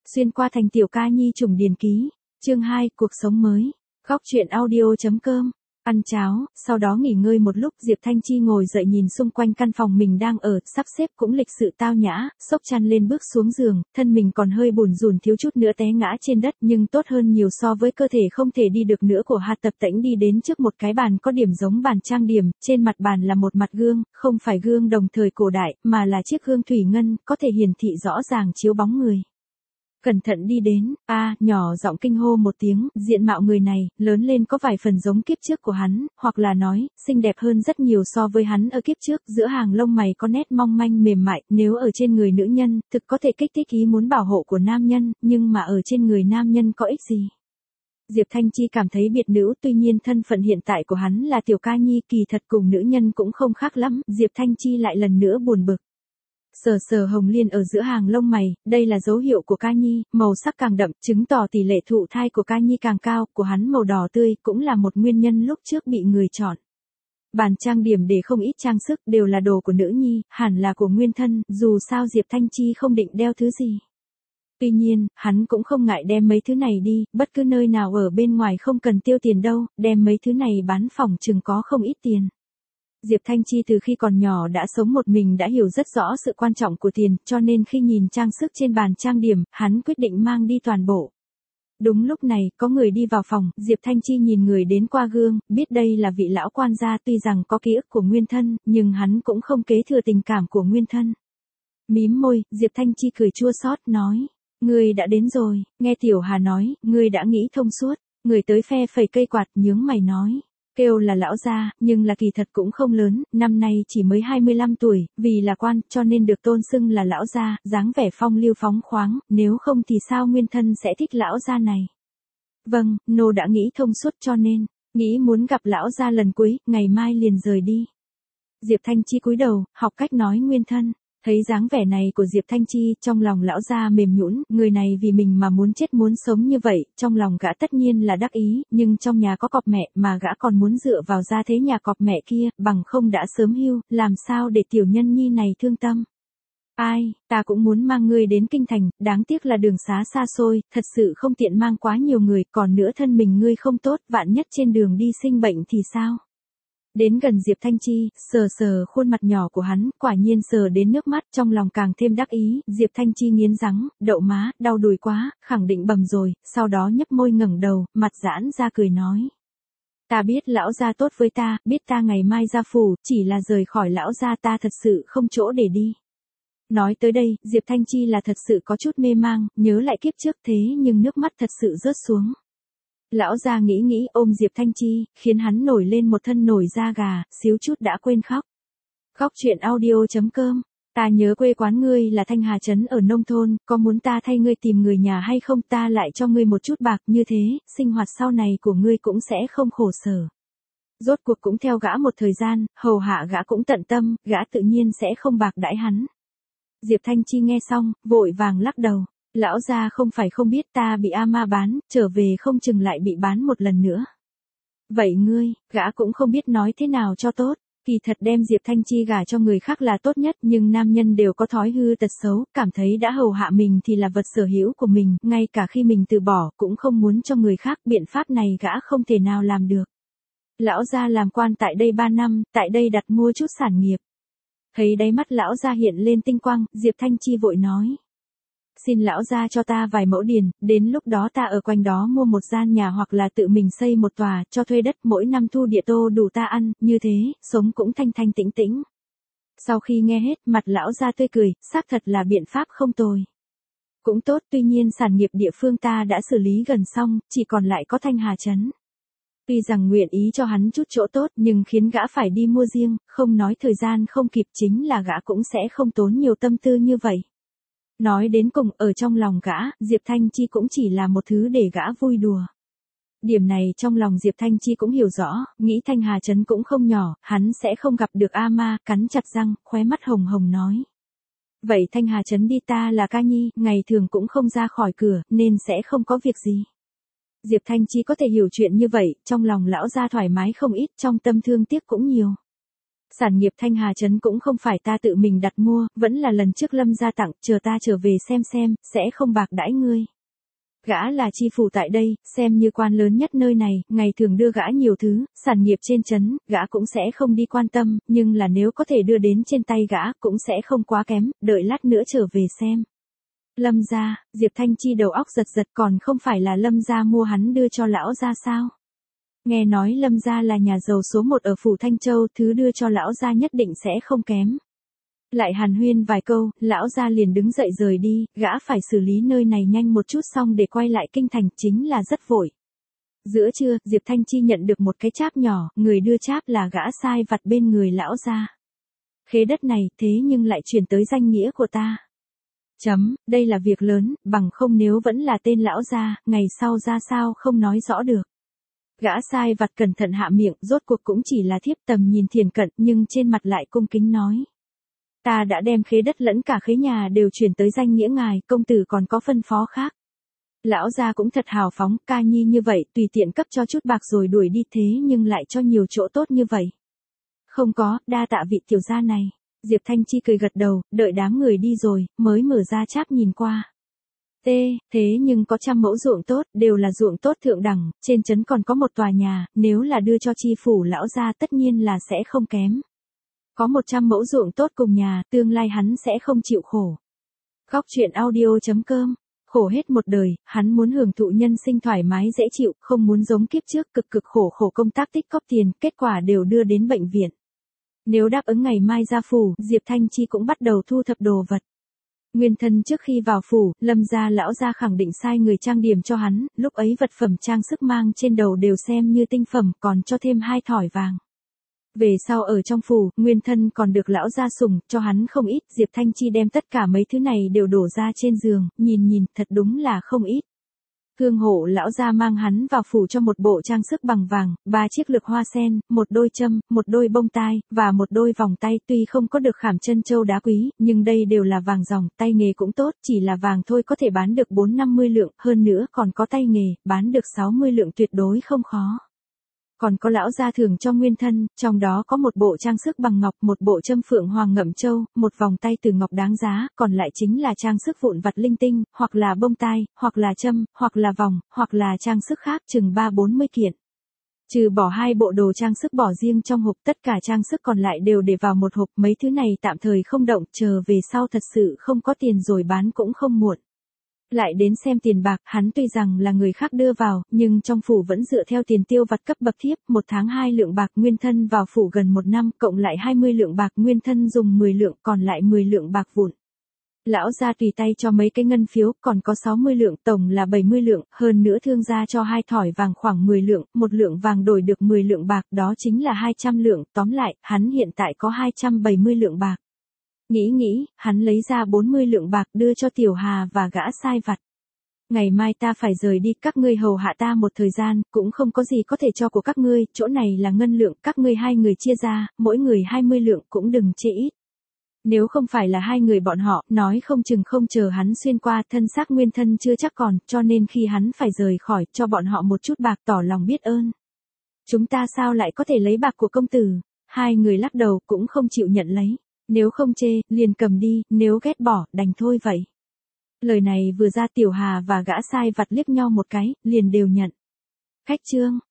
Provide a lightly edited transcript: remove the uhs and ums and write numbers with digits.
Xuyên qua thành tiểu ca nhi trùng điền ký. Chương 2, cuộc sống mới. Góc truyện audio.com. Ăn cháo, sau đó nghỉ ngơi một lúc, Diệp Thanh Chi ngồi dậy nhìn xung quanh căn phòng mình đang ở, sắp xếp cũng lịch sự tao nhã, xốc chăn lên bước xuống giường, thân mình còn hơi bủn rủn thiếu chút nữa té ngã trên đất nhưng tốt hơn nhiều so với cơ thể không thể đi được nữa của Hà Tập Tễnh đi đến trước một cái bàn có điểm giống bàn trang điểm, trên mặt bàn là một mặt gương, không phải gương đồng thời cổ đại, mà là chiếc gương thủy ngân, có thể hiển thị rõ ràng chiếu bóng người. Cẩn thận đi đến, nhỏ giọng kinh hô một tiếng, diện mạo người này, lớn lên có vài phần giống kiếp trước của hắn, hoặc là nói, xinh đẹp hơn rất nhiều so với hắn ở kiếp trước, giữa hàng lông mày có nét mong manh mềm mại, nếu ở trên người nữ nhân, thực có thể kích thích ý muốn bảo hộ của nam nhân, nhưng mà ở trên người nam nhân có ích gì? Diệp Thanh Chi cảm thấy biệt nữ, tuy nhiên thân phận hiện tại của hắn là tiểu ca nhi, kỳ thật cùng nữ nhân cũng không khác lắm, Diệp Thanh Chi lại lần nữa buồn bực. Sờ sờ hồng liên ở giữa hàng lông mày, đây là dấu hiệu của ca nhi, màu sắc càng đậm, chứng tỏ tỷ lệ thụ thai của ca nhi càng cao, của hắn màu đỏ tươi, cũng là một nguyên nhân lúc trước bị người chọn. Bàn trang điểm để không ít trang sức, đều là đồ của nữ nhi, hẳn là của nguyên thân, dù sao Diệp Thanh Chi không định đeo thứ gì. Tuy nhiên, hắn cũng không ngại đem mấy thứ này đi, bất cứ nơi nào ở bên ngoài không cần tiêu tiền đâu, đem mấy thứ này bán phòng chừng có không ít tiền. Diệp Thanh Chi từ khi còn nhỏ đã sống một mình đã hiểu rất rõ sự quan trọng của tiền, cho nên khi nhìn trang sức trên bàn trang điểm, hắn quyết định mang đi toàn bộ. Đúng lúc này, có người đi vào phòng, Diệp Thanh Chi nhìn người đến qua gương, biết đây là vị lão quan gia, tuy rằng có ký ức của nguyên thân, nhưng hắn cũng không kế thừa tình cảm của nguyên thân. Mím môi, Diệp Thanh Chi cười chua xót nói, ngươi đã đến rồi, nghe Tiểu Hà nói, ngươi đã nghĩ thông suốt, người tới phe phẩy cây quạt, nhướng mày nói. Kêu là lão gia, nhưng là kỳ thật cũng không lớn, năm nay chỉ mới 25 tuổi, vì là quan, cho nên được tôn xưng là lão gia, dáng vẻ phong lưu phóng khoáng, nếu không thì sao nguyên thân sẽ thích lão gia này. Vâng, nô đã nghĩ thông suốt cho nên, nghĩ muốn gặp lão gia lần cuối, ngày mai liền rời đi. Diệp Thanh Chi cúi đầu, học cách nói nguyên thân. Thấy dáng vẻ này của Diệp Thanh Chi, trong lòng lão gia mềm nhũn, người này vì mình mà muốn chết muốn sống như vậy, trong lòng gã tất nhiên là đắc ý, nhưng trong nhà có cọp mẹ mà gã còn muốn dựa vào gia thế nhà cọp mẹ kia, bằng không đã sớm hưu, làm sao để tiểu nhân nhi này thương tâm. Ai, ta cũng muốn mang ngươi đến kinh thành, đáng tiếc là đường xá xa xôi, thật sự không tiện mang quá nhiều người, còn nữa thân mình ngươi không tốt, vạn nhất trên đường đi sinh bệnh thì sao? Đến gần Diệp Thanh Chi, sờ sờ khuôn mặt nhỏ của hắn, quả nhiên sờ đến nước mắt, trong lòng càng thêm đắc ý, Diệp Thanh Chi nghiến răng, đậu má, đau đùi quá, khẳng định bầm rồi, sau đó nhấp môi ngẩng đầu, mặt giãn ra cười nói. Ta biết lão gia tốt với ta, biết ta ngày mai ra phủ, chỉ là rời khỏi lão gia ta thật sự không chỗ để đi. Nói tới đây, Diệp Thanh Chi là thật sự có chút mê mang, nhớ lại kiếp trước thế nhưng nước mắt thật sự rớt xuống. Lão gia nghĩ ôm Diệp Thanh Chi, khiến hắn nổi lên một thân nổi da gà, xíu chút đã quên khóc. Góc truyện audio.com. Ta nhớ quê quán ngươi là Thanh Hà Trấn ở nông thôn, có muốn ta thay ngươi tìm người nhà hay không, ta lại cho ngươi một chút bạc, như thế, sinh hoạt sau này của ngươi cũng sẽ không khổ sở. Rốt cuộc cũng theo gã một thời gian, hầu hạ gã cũng tận tâm, gã tự nhiên sẽ không bạc đãi hắn. Diệp Thanh Chi nghe xong, vội vàng lắc đầu. Lão gia không phải không biết ta bị A Ma bán, trở về không chừng lại bị bán một lần nữa. Vậy ngươi, gã cũng không biết nói thế nào cho tốt, kỳ thật đem Diệp Thanh Chi gả cho người khác là tốt nhất, nhưng nam nhân đều có thói hư tật xấu, cảm thấy đã hầu hạ mình thì là vật sở hữu của mình, ngay cả khi mình từ bỏ, cũng không muốn cho người khác, biện pháp này gã không thể nào làm được. Lão gia làm quan tại đây 3 năm, tại đây đặt mua chút sản nghiệp. Thấy đáy mắt lão gia hiện lên tinh quang, Diệp Thanh Chi vội nói. Xin lão gia cho ta vài mẫu điền, đến lúc đó ta ở quanh đó mua một gian nhà hoặc là tự mình xây một tòa, cho thuê đất, mỗi năm thu địa tô đủ ta ăn, như thế, sống cũng thanh thanh tĩnh tĩnh. Sau khi nghe hết, mặt lão gia tươi cười, xác thật là biện pháp không tồi. Cũng tốt, tuy nhiên sản nghiệp địa phương ta đã xử lý gần xong, chỉ còn lại có Thanh Hà Trấn. Tuy rằng nguyện ý cho hắn chút chỗ tốt, nhưng khiến gã phải đi mua riêng, không nói thời gian không kịp, chính là gã cũng sẽ không tốn nhiều tâm tư như vậy. Nói đến cùng, ở trong lòng gã, Diệp Thanh Chi cũng chỉ là một thứ để gã vui đùa. Điểm này trong lòng Diệp Thanh Chi cũng hiểu rõ, nghĩ Thanh Hà Trấn cũng không nhỏ, hắn sẽ không gặp được A Ma, cắn chặt răng, khóe mắt hồng hồng nói. Vậy Thanh Hà Trấn đi, ta là ca nhi, ngày thường cũng không ra khỏi cửa, nên sẽ không có việc gì. Diệp Thanh Chi có thể hiểu chuyện như vậy, trong lòng lão gia thoải mái không ít, trong tâm thương tiếc cũng nhiều. Sản nghiệp Thanh Hà Trấn cũng không phải ta tự mình đặt mua, vẫn là lần trước Lâm gia tặng, chờ ta trở về xem, sẽ không bạc đãi ngươi. Gã là chi phủ tại đây, xem như quan lớn nhất nơi này, ngày thường đưa gã nhiều thứ, sản nghiệp trên trấn, gã cũng sẽ không đi quan tâm, nhưng là nếu có thể đưa đến trên tay gã, cũng sẽ không quá kém, đợi lát nữa trở về xem. Lâm gia, Diệp Thanh Chi đầu óc giật giật, còn không phải là Lâm gia mua hắn đưa cho lão gia sao? Nghe nói Lâm gia là nhà giàu số 1 ở phủ Thanh Châu, thứ đưa cho lão gia nhất định sẽ không kém. Lại hàn huyên vài câu, lão gia liền đứng dậy rời đi, gã phải xử lý nơi này nhanh một chút xong để quay lại kinh thành, chính là rất vội. Giữa trưa, Diệp Thanh Chi nhận được một cái cháp nhỏ, người đưa cháp là gã sai vặt bên người lão gia. Khế đất này, thế nhưng lại chuyển tới danh nghĩa của ta. Đây là việc lớn, bằng không nếu vẫn là tên lão gia, ngày sau ra sao không nói rõ được. Gã sai vặt cẩn thận hạ miệng, rốt cuộc cũng chỉ là thiếp tầm nhìn thiền cận, nhưng trên mặt lại cung kính nói. Ta đã đem khế đất lẫn cả khế nhà đều chuyển tới danh nghĩa ngài, công tử còn có phân phó khác. Lão gia cũng thật hào phóng, ca nhi như vậy, tùy tiện cấp cho chút bạc rồi đuổi đi, thế nhưng lại cho nhiều chỗ tốt như vậy. Không có, đa tạ vị tiểu gia này. Diệp Thanh Chi cười gật đầu, đợi đám người đi rồi, mới mở ra cháp nhìn qua. Thế nhưng có 100 mẫu ruộng tốt, đều là ruộng tốt thượng đẳng, trên trấn còn có một tòa nhà, nếu là đưa cho chi phủ lão gia tất nhiên là sẽ không kém. Có 100 mẫu ruộng tốt cùng nhà, tương lai hắn sẽ không chịu khổ. Góc truyện audio.com. Khổ hết một đời, hắn muốn hưởng thụ nhân sinh thoải mái dễ chịu, không muốn giống kiếp trước cực khổ công tác tích cóp tiền, kết quả đều đưa đến bệnh viện. Nếu đáp ứng ngày mai ra phủ, Diệp Thanh Chi cũng bắt đầu thu thập đồ vật. Nguyên thân trước khi vào phủ, Lâm gia lão gia khẳng định sai người trang điểm cho hắn, lúc ấy vật phẩm trang sức mang trên đầu đều xem như tinh phẩm, còn cho thêm 2 thỏi vàng. Về sau ở trong phủ, nguyên thân còn được lão gia sủng, cho hắn không ít, Diệp Thanh Chi đem tất cả mấy thứ này đều đổ ra trên giường, nhìn, thật đúng là không ít. Hương hộ lão gia mang hắn vào phủ cho một bộ trang sức bằng vàng, 3 chiếc lược hoa sen, một đôi châm, một đôi bông tai, và một đôi vòng tay, tuy không có được khảm chân châu đá quý, nhưng đây đều là vàng ròng, tay nghề cũng tốt, chỉ là vàng thôi có thể bán được 4-50 lượng, hơn nữa còn có tay nghề, bán được 60 lượng tuyệt đối không khó. Còn có lão gia thưởng cho nguyên thân, trong đó có một bộ trang sức bằng ngọc, một bộ châm phượng hoàng ngậm châu, một vòng tay từ ngọc đáng giá, còn lại chính là trang sức vụn vặt linh tinh, hoặc là bông tai, hoặc là châm, hoặc là vòng, hoặc là trang sức khác chừng 30-40 kiện. Trừ bỏ 2 bộ đồ trang sức bỏ riêng trong hộp, tất cả trang sức còn lại đều để vào một hộp, mấy thứ này tạm thời không động, chờ về sau thật sự không có tiền rồi bán cũng không muộn. Lại đến xem tiền bạc, hắn tuy rằng là người khác đưa vào, nhưng trong phủ vẫn dựa theo tiền tiêu vặt cấp bậc thiếp, 1 tháng 2 lượng bạc, nguyên thân vào phủ gần 1 năm, cộng lại 20 lượng bạc, nguyên thân dùng 10 lượng, còn lại 10 lượng bạc vụn. Lão gia tùy tay cho mấy cái ngân phiếu, còn có 60 lượng, tổng là 70 lượng, hơn nữa thương gia cho 2 thỏi vàng khoảng 10 lượng, 1 lượng vàng đổi được 10 lượng bạc, đó chính là 200 lượng, tóm lại, hắn hiện tại có 270 lượng bạc. Nghĩ, hắn lấy ra 40 lượng bạc đưa cho Tiểu Hà và gã sai vặt. Ngày mai ta phải rời đi, các ngươi hầu hạ ta một thời gian, cũng không có gì có thể cho của các ngươi, chỗ này là ngân lượng, các ngươi 2 người chia ra, mỗi người 20 lượng, cũng đừng chê ít. Nếu không phải là 2 người bọn họ, nói không chừng không chờ hắn xuyên qua, thân xác nguyên thân chưa chắc còn, cho nên khi hắn phải rời khỏi, cho bọn họ một chút bạc tỏ lòng biết ơn. Chúng ta sao lại có thể lấy bạc của công tử? 2 người lắc đầu, cũng không chịu nhận lấy. Nếu không chê, liền cầm đi, nếu ghét bỏ, đành thôi vậy. Lời này vừa ra Tiểu Hà và gã sai vặt liếc nhau một cái, liền đều nhận. Khách trương.